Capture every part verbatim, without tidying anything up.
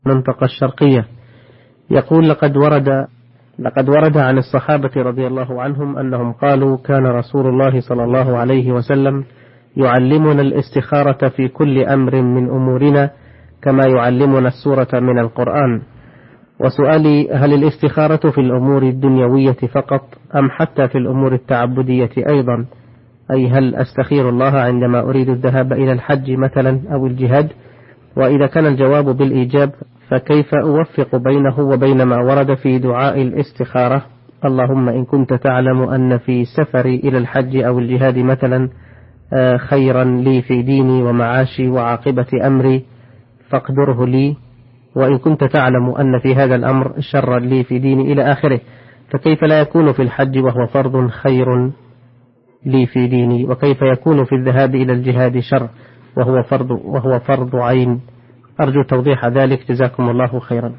المنطقة الشرقية. يقول: لقد ورد لقد ورد عن الصحابة رضي الله عنهم أنهم قالوا: كان رسول الله صلى الله عليه وسلم يعلمنا الاستخارة في كل أمر من أمورنا كما يعلمنا السورة من القرآن. وسؤالي: هل الاستخارة في الأمور الدنيوية فقط أم حتى في الأمور التعبدية أيضا؟ أي هل أستخير الله عندما أريد الذهاب إلى الحج مثلا أو الجهاد؟ وإذا كان الجواب بالإيجاب فكيف أوفق بينه وبين ما ورد في دعاء الاستخارة: اللهم إن كنت تعلم أن في سفري إلى الحج أو الجهاد مثلا خيرا لي في ديني ومعاشي وعاقبة أمري فاقدره لي، وإن كنت تعلم أن في هذا الأمر شرا لي في ديني إلى آخره، فكيف لا يكون في الحج وهو فرض خير لي في ديني؟ وكيف يكون في الذهاب إلى الجهاد شر وهو فرض وهو فرض عين؟ أرجو توضيح ذلك، جزاكم الله خيرا.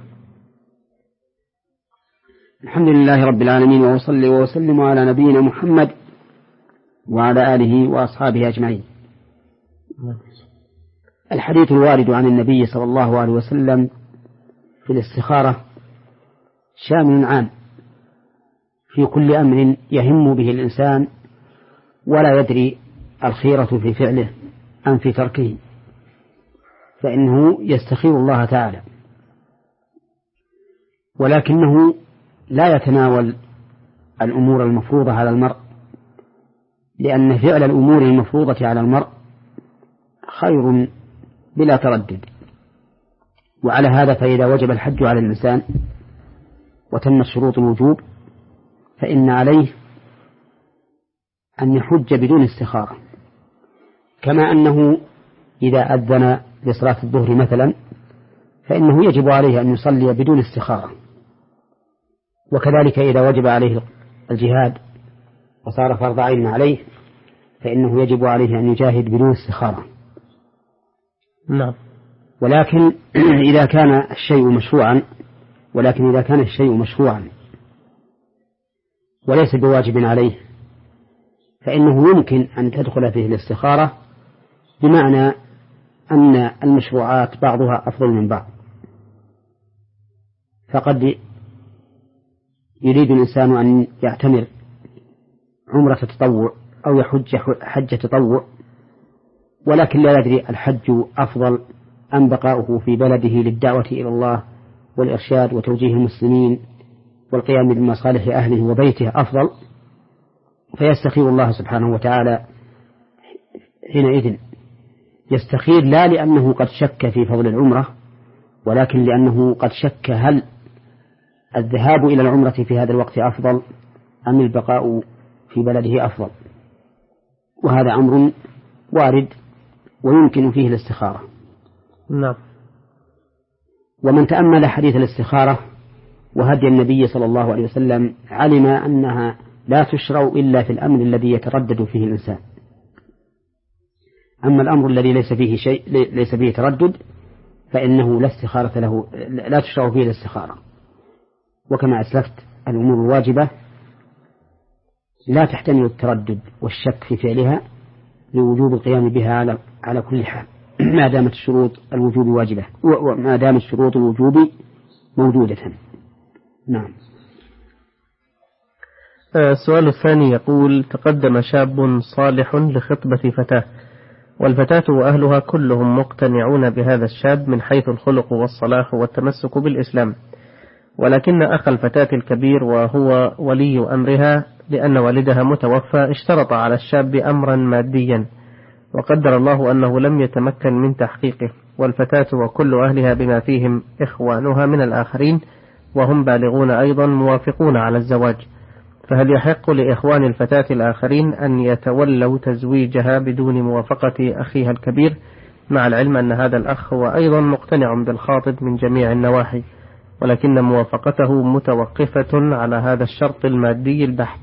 الحمد لله رب العالمين، وأصلي وأسلم على نبينا محمد وعلى آله وأصحابه أجمعين. الحديث الوارد عن النبي صلى الله عليه وسلم في الاستخارة شامل عام في كل أمر يهم به الإنسان ولا يدري الخيرة في فعله أم في تركه، فإنه يستخير الله تعالى، ولكنه لا يتناول الأمور المفروضة على المرء، لأن فعل الأمور المفروضة على المرء خير بلا تردد. وعلى هذا فإذا وجب الحج على الإنسان وتمت شروط الوجوب فإن عليه أن يحج بدون استخارة، كما أنه إذا أذن لصلاة الظهر مثلا فإنه يجب عليه أن يصلي بدون استخارة، وكذلك إذا وجب عليه الجهاد وصار فرض عين عليه فإنه يجب عليه أن يجاهد بدون استخارة. نعم. ولكن إذا كان الشيء مشروعا ولكن إذا كان الشيء مشروعا وليس بواجب عليه فإنه يمكن أن تدخل فيه الاستخارة، بمعنى أن المشروعات بعضها أفضل من بعض. فقد يريد الإنسان أن يعتمر عمرة تطوع أو يحج حج تطوع، ولكن لا يدري الحج أفضل أم بقاؤه في بلده للدعوة إلى الله والإرشاد وتوجيه المسلمين والقيام بمصالح أهله وبيته أفضل، فيستخير الله سبحانه وتعالى. حينئذ يستخير لا لأنه قد شك في فضل العمرة، ولكن لأنه قد شك هل الذهاب إلى العمرة في هذا الوقت أفضل أم البقاء في بلده أفضل. وهذا أمر وارد ويمكن فيه الاستخارة. نعم. ومن تأمل حديث الاستخارة وهدي النبي صلى الله عليه وسلم علم أنها لا تشرع إلا في الأمر الذي يتردد فيه الإنسان. أما الأمر الذي ليس فيه شيء ليس فيه تردد فإنه لا استخارة له، لا تشرع فيه الاستخارة. وكما أسلفت الأمور الواجبة لا تحتمل التردد والشك في فعلها لوجوب القيام بها على على كل حال ما دامت شروط الوجوب واجبة وما دامت شروط الوجوب موجودة. نعم. السؤال الثاني يقول: تقدم شاب صالح لخطبة فتاة، والفتاة وأهلها كلهم مقتنعون بهذا الشاب من حيث الخلق والصلاح والتمسك بالإسلام، ولكن أخ الفتاة الكبير وهو ولي أمرها لأن والدها متوفى اشترط على الشاب أمرا ماديا، وقدر الله أنه لم يتمكن من تحقيقه، والفتاة وكل أهلها بما فيهم إخوانها من الآخرين وهم بالغون أيضا موافقون على الزواج، فهل يحق لإخوان الفتاة الآخرين أن يتولوا تزويجها بدون موافقة أخيها الكبير، مع العلم أن هذا الأخ هو أيضا مقتنع بالخاطب من جميع النواحي، ولكن موافقته متوقفة على هذا الشرط المادي البحت؟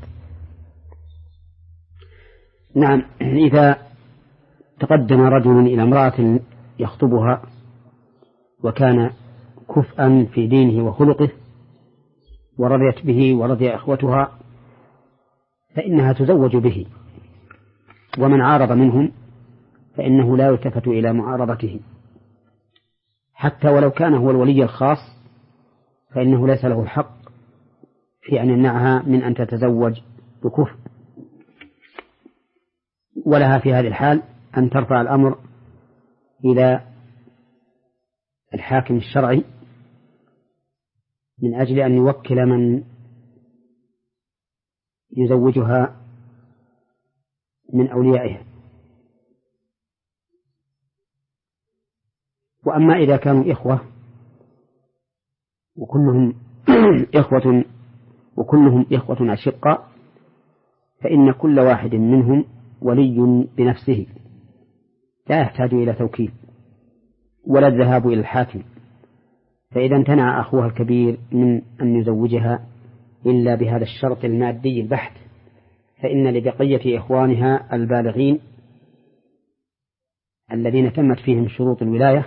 نعم. إذا تقدم رجل إلى امرأة يخطبها وكان كفءا في دينه وخلقه ورضيت به ورضي أخوتها فإنها تزوج به، ومن عارض منهم فإنه لا يلتفت إلى معارضته حتى ولو كان هو الولي الخاص فإنه ليس له الحق في أن يمنعها من أن تتزوج بكفر، ولها في هذه الحال أن ترفع الأمر إلى الحاكم الشرعي من أجل أن يوكل من يزوجها من أوليائها. وأما إذا كانوا إخوة وكلهم إخوة وكلهم إخوة أشقاء فإن كل واحد منهم ولي بنفسه لا يحتاج إلى توكيل ولا الذهاب إلى الحاكم. فإذا امتنع أخوها الكبير من أن يزوجها إلا بهذا الشرط المادي البحت فإن لبقية إخوانها البالغين الذين تمت فيهم شروط الولاية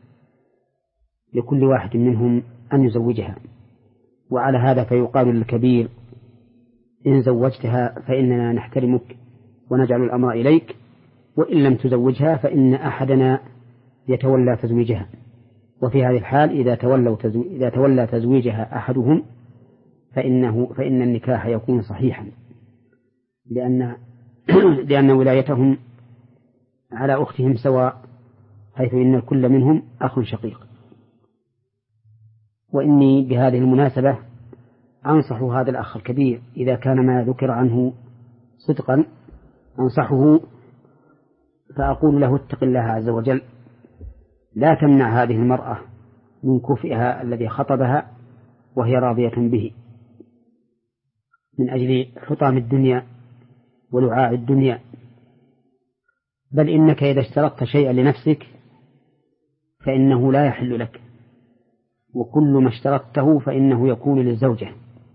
لكل واحد منهم أن يزوجها. وعلى هذا فيقال للكبير إن زوجتها فإننا نحترمك ونجعل الأمر إليك، وإن لم تزوجها فإن أحدنا يتولى تزويجها. وفي هذه الحال إذا تولوا تزو... إذا تولى تزويجها أحدهم فإنه فإن النكاح يكون صحيحا، لأن لأن ولايتهم على أختهم سواء، حيث إن الكل منهم أخ شقيق. وإني بهذه المناسبة أنصح هذا الأخ الكبير إذا كان ما ذكر عنه صدقا أنصحه فأقول له اتق الله عز وجل، لا تمنع هذه المرأة من كفئها الذي خطبها وهي راضية به من أجل حطام الدنيا ولعاع الدنيا، بل إنك إذا اشترطت شيئا لنفسك فإنه لا يحل لك، وكل ما اشترطته فإنه يكون للزوجة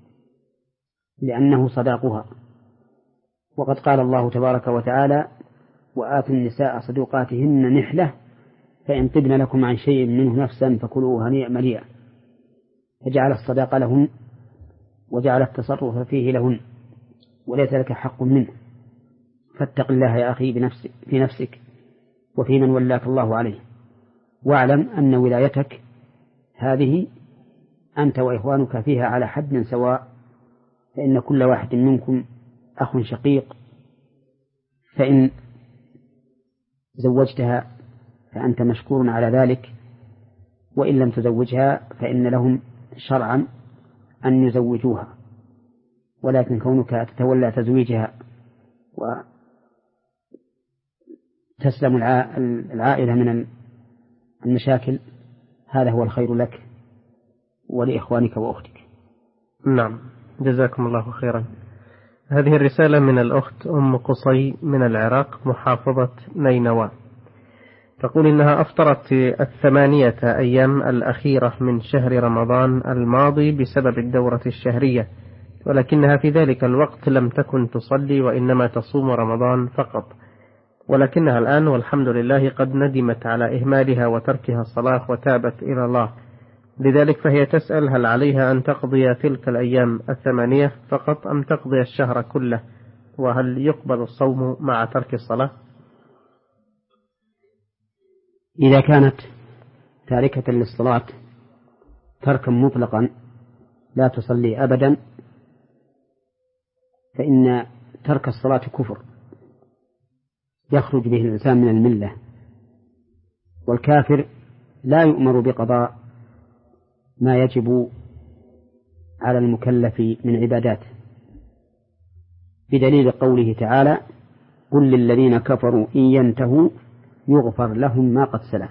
لأنه صداقها. وقد قال الله تبارك وتعالى وآتوا النساء صدوقاتهن نحلة فإن طبن لكم عن شيء منه نفسا فكلوه هنيئا مريئا، فجعل الصداقة لهن وجعل التصرف فيه لهن وليس لك حق منه. فاتق الله يا أخي بنفسك في نفسك وفي من ولاك الله عليه، واعلم أن ولايتك هذه أنت وإخوانك فيها على حد سواء، فإن كل واحد منكم أخ شقيق، فإن زوجتها فأنت مشكور على ذلك، وإن لم تزوجها فإن لهم شرعا أن يزوجوها، ولكن كونك تتولى تزويجها وتسلم العائلة من المشاكل هذا هو الخير لك ولإخوانك وأختك. نعم، جزاكم الله خيرا. هذه الرسالة من الأخت أم قصي من العراق محافظة نينوى، تقول إنها أفطرت في الثمانية أيام الأخيرة من شهر رمضان الماضي بسبب الدورة الشهرية، ولكنها في ذلك الوقت لم تكن تصلي وإنما تصوم رمضان فقط، ولكنها الآن والحمد لله قد ندمت على إهمالها وتركها الصلاة وتابت إلى الله، لذلك فهي تسأل هل عليها أن تقضي تلك الأيام الثمانية فقط أم تقضي الشهر كله، وهل يقبل الصوم مع ترك الصلاة؟ إذا كانت تاركة للصلاة تركا مطلقا لا تصلي أبدا فإن ترك الصلاة كفر يخرج به الإنسان من الملة، والكافر لا يؤمر بقضاء ما يجب على المكلف من عبادات، بدليل قوله تعالى قل للذين كفروا إن ينتهوا يغفر لهم ما قد سلف.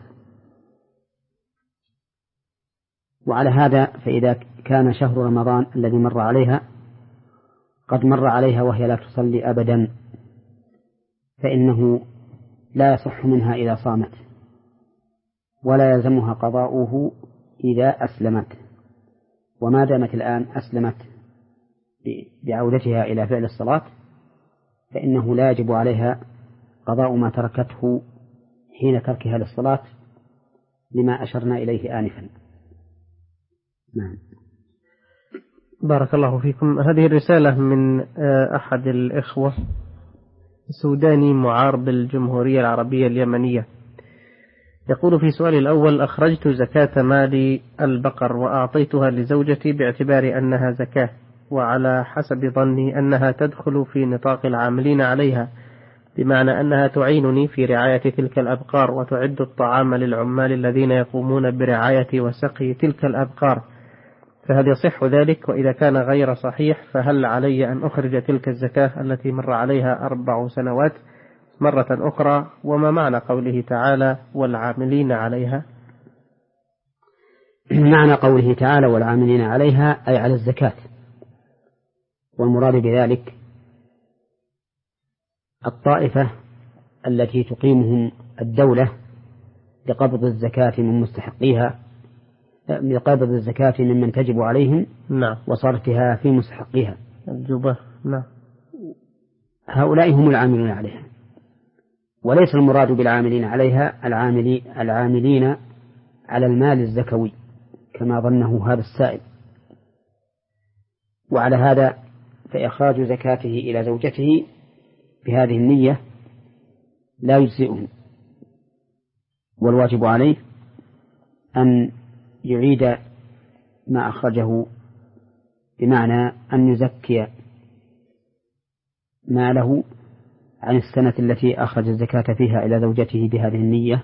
وعلى هذا فإذا كان شهر رمضان الذي مر عليها قد مر عليها وهي لا تصلي أبدا فإنه لا يصح منها إذا صامت، ولا يلزمها قضاؤه إذا أسلمت، وما دامت الآن أسلمت بعودتها إلى فعل الصلاة فإنه لا يجب عليها قضاء ما تركته حين تركها للصلاة لما أشرنا إليه آنفا. نعم. بارك الله فيكم. هذه الرسالة من أحد الإخوة سوداني معار بالجمهورية العربية اليمنية، يقول في سؤالي الأول: أخرجت زكاة مال البقر وأعطيتها لزوجتي باعتبار أنها زكاة، وعلى حسب ظني أنها تدخل في نطاق العاملين عليها، بمعنى أنها تعينني في رعاية تلك الأبقار وتعد الطعام للعمال الذين يقومون برعاية وسقي تلك الأبقار، فهل يصح ذلك؟ وإذا كان غير صحيح فهل علي أن أخرج تلك الزكاة التي مر عليها أربع سنوات مرة أخرى؟ وما معنى قوله تعالى والعاملين عليها؟ معنى قوله تعالى والعاملين عليها أي على الزكاة، والمراد بذلك الطائفة التي تقيمهم الدولة لقبض الزكاة من مستحقيها، لقبض الزكاة ممن تجب عليهم نعم. وصرفها في مستحقيها الجبة. نعم. هؤلاء هم العاملون عليها، وليس المراد بالعاملين عليها العاملي العاملين على المال الزكوي كما ظنه هذا السائل. وعلى هذا فإخراج زكاته إلى زوجته بهذه النية لا يجزئه، والواجب عليه أن يعيد ما أخرجه، بمعنى أن يزكي ماله عن السنة التي أخرج الزكاة فيها إلى زوجته بهذه النية،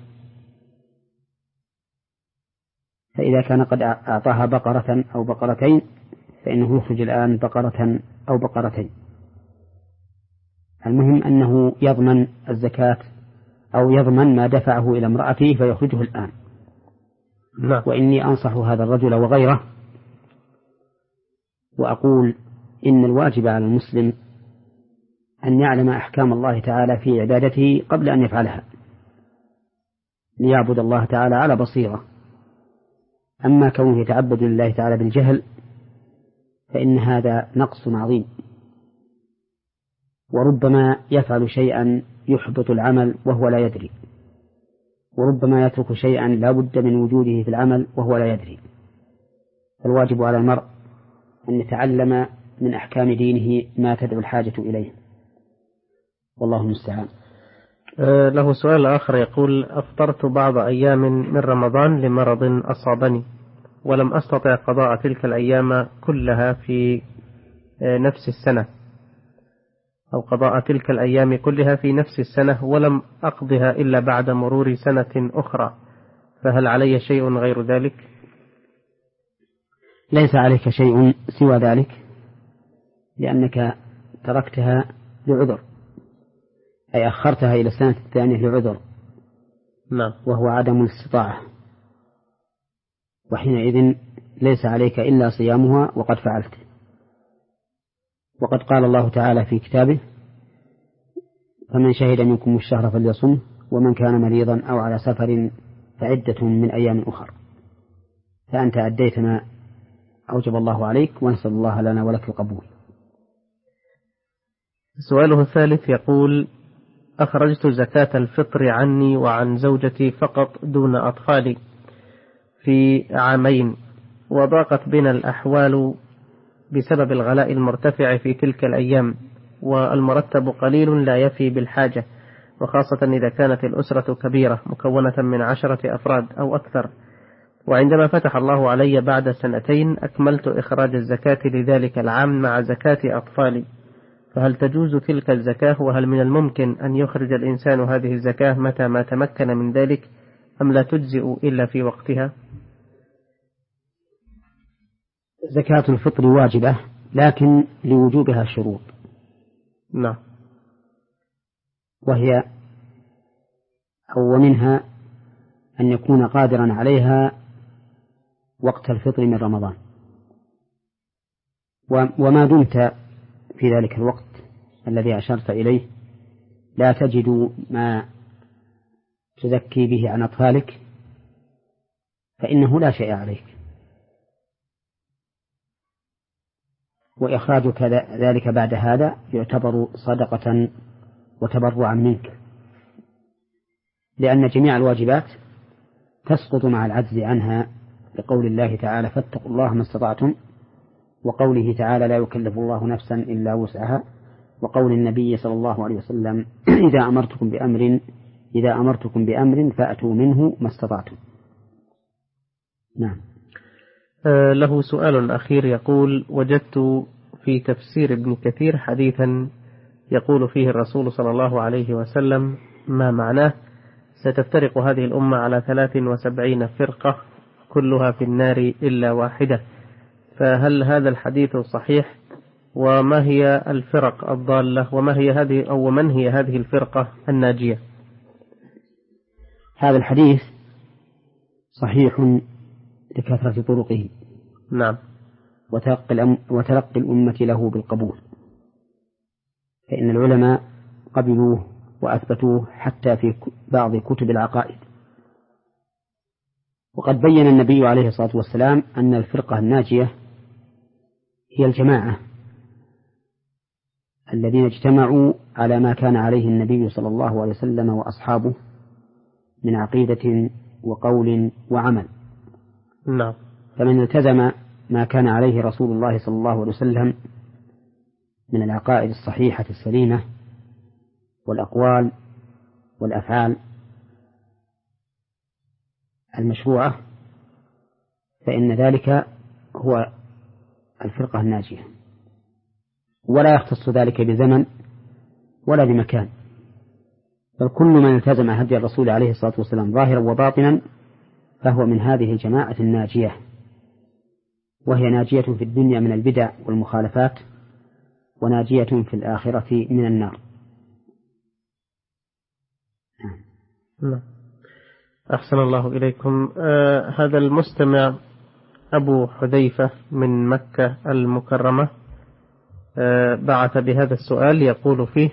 فإذا كان قد أعطاها بقرة أو بقرتين فإنه يخرج الآن بقرة أو بقرتين. المهم أنه يضمن الزكاة أو يضمن ما دفعه إلى امرأته فيخرجه الآن. لا. وإني أنصح هذا الرجل وغيره وأقول إن الواجب على المسلم أن يعلم أحكام الله تعالى في عبادته قبل أن يفعلها، ليعبد الله تعالى على بصيرة. أما كونه يتعبد لله تعالى بالجهل فإن هذا نقص عظيم، وربما يفعل شيئا يحبط العمل وهو لا يدري، وربما يترك شيئا لا بد من وجوده في العمل وهو لا يدري. فالواجب على المرء أن يتعلم من أحكام دينه ما تدعو الحاجة إليه، والله المستعان. أه له سؤال آخر يقول: أفطرت بعض أيام من رمضان لمرض أصابني، ولم أستطع قضاء تلك الأيام كلها في نفس السنة، أو قضاء تلك الأيام كلها في نفس السنة، ولم أقضها إلا بعد مرور سنة أخرى، فهل علي شيء غير ذلك؟ ليس عليك شيء سوى ذلك، لأنك تركتها لعذر، أي أخرتها إلى السنة الثانية لعذر. نعم. وهو عدم الاستطاعة، وحينئذ ليس عليك إلا صيامها وقد فعلت. وقد قال الله تعالى في كتابه: فمن شهد منكم الشهر فليصمه ومن كان مريضا أو على سفر فعدة من أيام أخر. فأنت أديت ما أوجب الله عليك، ونسأل الله لنا ولك القبول. سؤاله الثالث يقول: أخرجت زكاة الفطر عني وعن زوجتي فقط دون أطفالي في عامين، وضاقت بنا الأحوال بسبب الغلاء المرتفع في تلك الأيام، والمرتب قليل لا يفي بالحاجة، وخاصة إذا كانت الأسرة كبيرة مكونة من عشرة أفراد أو أكثر. وعندما فتح الله علي بعد سنتين أكملت إخراج الزكاة لذلك العام مع زكاة أطفالي، فهل تجوز تلك الزكاة؟ وهل من الممكن أن يخرج الإنسان هذه الزكاة متى ما تمكن من ذلك، أم لا تجزئ إلا في وقتها؟ زكاة الفطر واجبة، لكن لوجوبها شروط. نعم. وهي أو ومنها أن يكون قادرا عليها وقت الفطر من رمضان، وما دمت في ذلك الوقت الذي أشرت إليه لا تجد ما تزكي به عن أطفالك فإنه لا شيء عليك، وإخراجك ذلك بعد هذا يعتبر صدقة وتبرعا منك، لأن جميع الواجبات تسقط مع العجز عنها، لقول الله تعالى: فاتقوا الله ما استطعتم، وقوله تعالى: لا يكلف الله نفسا إلا وسعها، وقول النبي صلى الله عليه وسلم: إذا أمرتكم بأمر إذا أمرتكم بأمر فأتوا منه ما استطعتم. نعم. آه له سؤال أخير يقول: وجدت في تفسير ابن كثير حديثا يقول فيه الرسول صلى الله عليه وسلم ما معناه: ستفترق هذه الأمة على ثلاث وسبعين فرقة كلها في النار إلا واحدة، فهل هذا الحديث صحيح؟ وما هي الفرق الضالة؟ وما هي هذه أو من هي هذه الفرقة الناجية؟ هذا الحديث صحيح لكثرة طرقه. نعم. وتلقي, وتلقي الأمة له بالقبول، فإن العلماء قبلوه وأثبتوه حتى في بعض كتب العقائد. وقد بين النبي عليه الصلاة والسلام أن الفرقة الناجية هي الجماعة الذين اجتمعوا على ما كان عليه النبي صلى الله عليه وسلم وأصحابه من عقيدة وقول وعمل. نعم. فمن التزم ما كان عليه رسول الله صلى الله عليه وسلم من العقائد الصحيحة السليمة والأقوال والأفعال المشروعة، فإن ذلك هو الفرقة الناجية، ولا يختص ذلك بزمن ولا بمكان، بل كل من التزم هدي الرسول عليه الصلاة والسلام ظاهرا وباطنا فهو من هذه الجماعة الناجية، وهي ناجية في الدنيا من البدع والمخالفات، وناجية في الآخرة من النار. نعم. أحسن الله إليكم. آه هذا المستمع أبو حذيفة من مكة المكرمة آه بعث بهذا السؤال يقول فيه: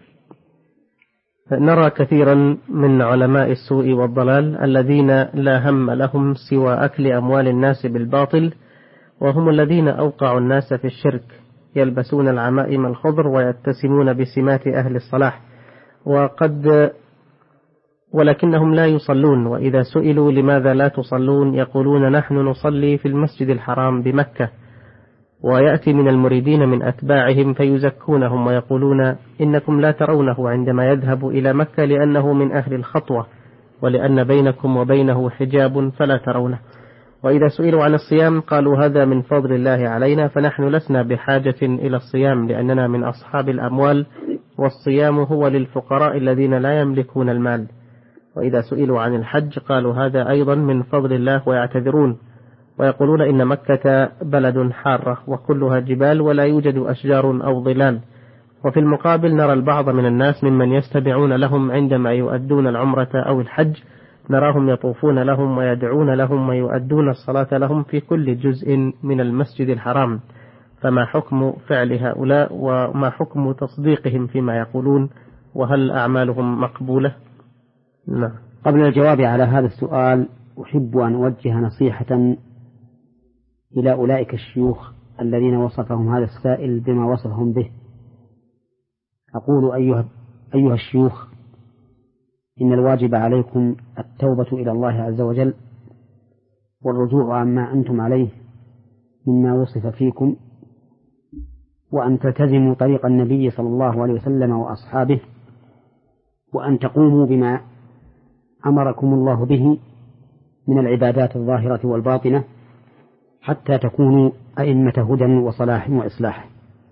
نرى كثيرا من علماء السوء والضلال الذين لا هم لهم سوى أكل أموال الناس بالباطل، وهم الذين أوقعوا الناس في الشرك، يلبسون العمائم الخضر ويتسمون بسمات أهل الصلاح، وقد ولكنهم لا يصلون، وإذا سئلوا لماذا لا تصلون يقولون نحن نصلي في المسجد الحرام بمكة. ويأتي من المريدين من أتباعهم فيزكونهم ويقولون إنكم لا ترونه عندما يذهب إلى مكة لأنه من أهل الخطوة، ولأن بينكم وبينه حجاب فلا ترونه. وإذا سئلوا عن الصيام قالوا هذا من فضل الله علينا، فنحن لسنا بحاجة إلى الصيام لأننا من أصحاب الأموال، والصيام هو للفقراء الذين لا يملكون المال. وإذا سئلوا عن الحج قالوا هذا أيضا من فضل الله ويعتذرون، ويقولون إن مكة بلد حارة وكلها جبال ولا يوجد أشجار أو ظلال. وفي المقابل نرى البعض من الناس ممن يستمعون لهم عندما يؤدون العمرة أو الحج، نراهم يطوفون لهم ويدعون لهم ويؤدون الصلاة لهم في كل جزء من المسجد الحرام، فما حكم فعل هؤلاء وما حكم تصديقهم فيما يقولون، وهل أعمالهم مقبولة؟ نعم. قبل الجواب على هذا السؤال أحب أن أوجه نصيحة إلى أولئك الشيوخ الذين وصفهم هذا السائل بما وصفهم به. أقول أيها, أيها الشيوخ، إن الواجب عليكم التوبة إلى الله عز وجل والرجوع عما أنتم عليه مما وصف فيكم، وأن تلتزموا طريق النبي صلى الله عليه وسلم وأصحابه، وأن تقوموا بما أمركم الله به من العبادات الظاهرة والباطنة حتى تكونوا أئمة هدى وصلاح وإصلاح.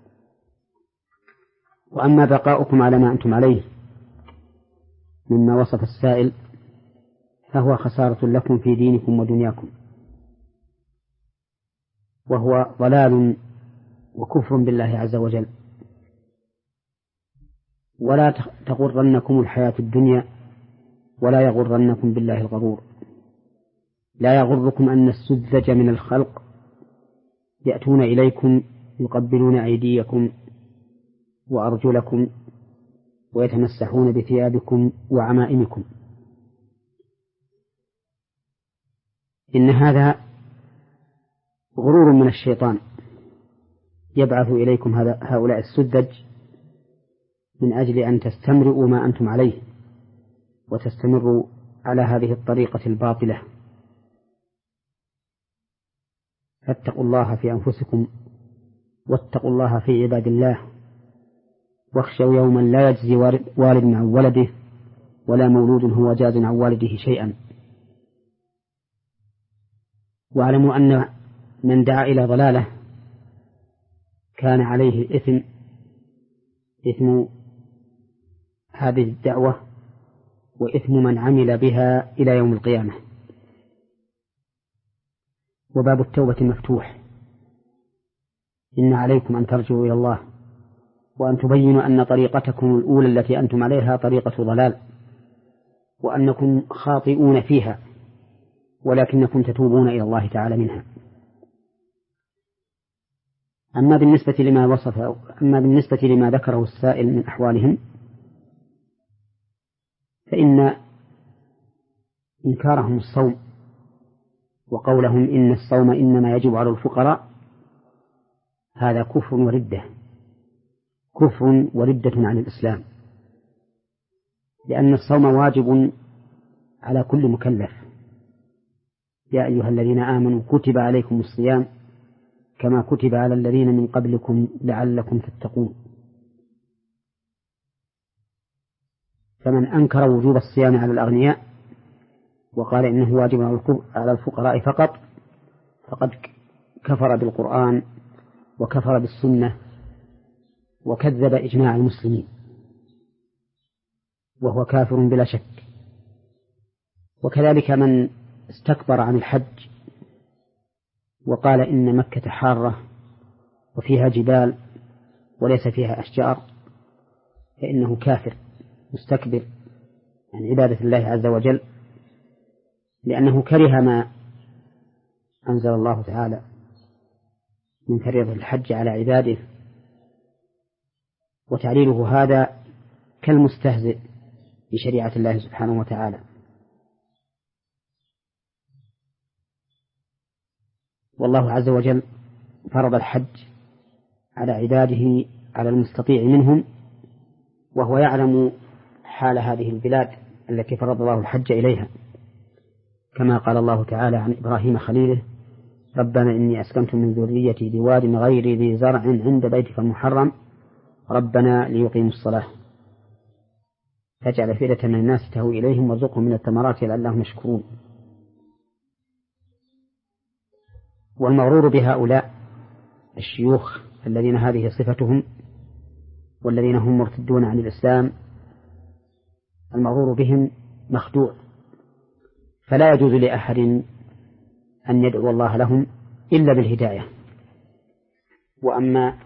وأما بقاؤكم على ما أنتم عليه مما وصف السائل فهو خسارة لكم في دينكم ودنياكم، وهو ضلال وكفر بالله عز وجل. ولا تغرنكم الحياة الدنيا ولا يغرنكم بالله الغرور. لا يغركم أن السذج من الخلق يأتون إليكم يقبلون أيديكم وأرجلكم ويتمسحون بثيابكم وعمائمكم. إن هذا غرور من الشيطان يبعث إليكم هؤلاء السذج من أجل أن تستمروا ما أنتم عليه وتستمروا على هذه الطريقة الباطلة. فاتقوا الله في أنفسكم واتقوا الله في عباد الله، واخشوا يوما لا يجزي والد عن ولده ولا مولود هو جاز عن والده شيئا. واعلموا أن من دعا إلى ضلالة كان عليه الإثم إثم هذه الدعوة وإثم من عمل بها إلى يوم القيامة. وباب التوبة مفتوح. إن عليكم أن ترجعوا إلى الله وأن تبينوا أن طريقتكم الأولى التي أنتم عليها طريقة ضلال، وأنكم خاطئون فيها، ولكنكم تتوبون إلى الله تعالى منها. أما بالنسبة لما وصف أما بالنسبة لما ذكره السائل من أحوالهم، فإن إنكارهم الصوم وقولهم إن الصوم إنما يجب على الفقراء هذا كفر وردة كفر وردة عن الإسلام، لأن الصوم واجب على كل مكلف. يا أيها الذين آمنوا كتب عليكم الصيام كما كتب على الذين من قبلكم لعلكم تتقون. فمن أنكر وجوب الصيام على الأغنياء وقال إنه واجب على الفقراء فقط فقد كفر بالقرآن وكفر بالسنة وكذب إجماع المسلمين، وهو كافر بلا شك. وكذلك من استكبر عن الحج وقال إن مكة حارة وفيها جبال وليس فيها أشجار فإنه كافر مستكبر عن عبادة الله عز وجل، لأنه كره ما أنزل الله تعالى من فريضة الحج على عباده، وتعليله هذا كالمستهزئ بشريعة الله سبحانه وتعالى. والله عز وجل فرض الحج على عباده على المستطيع منهم، وهو يعلم حال هذه البلاد التي فرض الله الحج إليها، كما قال الله تعالى عن إبراهيم خليله: ربنا إني أسكنت من ذريتي بواد غير ذي زرع عند بيتك المحرم ربنا ليقيموا الصلاة فاجعل أفئدة من الناس تهوي إليهم وارزقهم من الثمرات لعلهم يشكرون. والمغرور بهؤلاء الشيوخ الذين هذه صفتهم والذين هم مرتدون عن الإسلام، المغرور بهم مخدوع، فلا يجوز لأحد أن يدعو الله لهم إلا بالهداية. وأما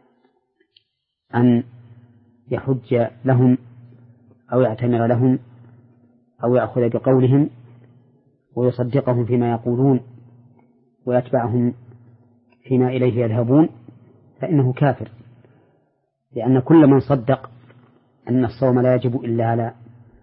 أن يحج لهم أو يعتمر لهم أو يأخذ بقولهم ويصدقهم فيما يقولون ويتبعهم فيما إليه يذهبون فإنه كافر، لأن كل من صدق أن الصوم لا يجب إلا على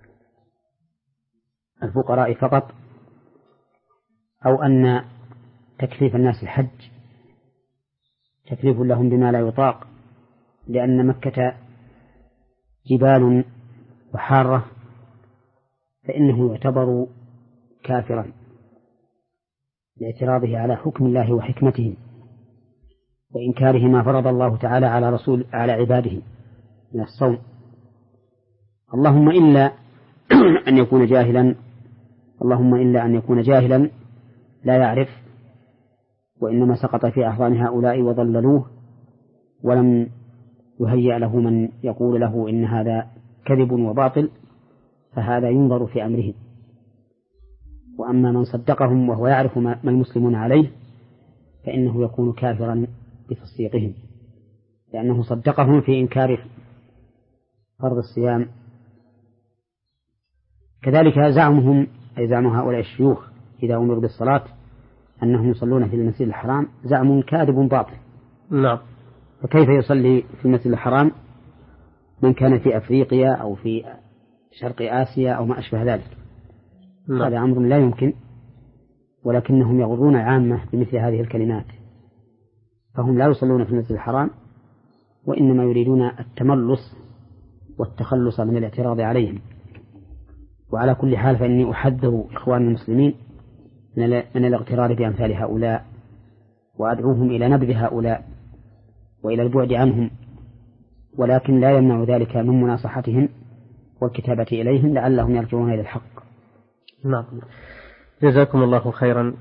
الفقراء فقط، أو أن تكليف الناس الحج تكليف لهم بما لا يطاق، لأن مكة جبال وحارة، فإنه يعتبر كافرا لاعتراضه على حكم الله وحكمته وإنكاره ما فرض الله تعالى على رسول على عباده من الصوم. اللهم إلا أن يكون جاهلا اللهم إلا أن يكون جاهلا لا يعرف، وإنما سقط في أحضان هؤلاء وضللوه ولم يهيأ له من يقول له إن هذا كذب وباطل، فهذا ينظر في أمره. وأما من صدقهم وهو يعرف ما المسلمون عليه فإنه يكون كافرا بتصديقهم، لأنه صدقهم في إنكار فرض الصيام. كذلك زعمهم أي زعم هؤلاء الشيوخ إذا أمروا بالصلاة أنهم يصلون في المسجد الحرام زعم كاذب باطل. نعم. فكيف يصلي في المسجد الحرام من كان في أفريقيا أو في شرق آسيا أو ما أشبه ذلك؟ نعم. هذا أمر لا يمكن، ولكنهم يغرون عامة بمثل هذه الكلمات، فهم لا يصلون في المسجد الحرام وإنما يريدون التملص والتخلص من الاعتراض عليهم. وعلى كل حال فإني أحذر إخوان المسلمين من الاغترار بأمثال هؤلاء، وأدعوهم إلى نبذ هؤلاء وإلى البعد عنهم، ولكن لا يمنع ذلك من مناصحتهم والكتابة إليهم لعلهم يرجعون إلى الحق. نعم. جزاكم الله خيرا.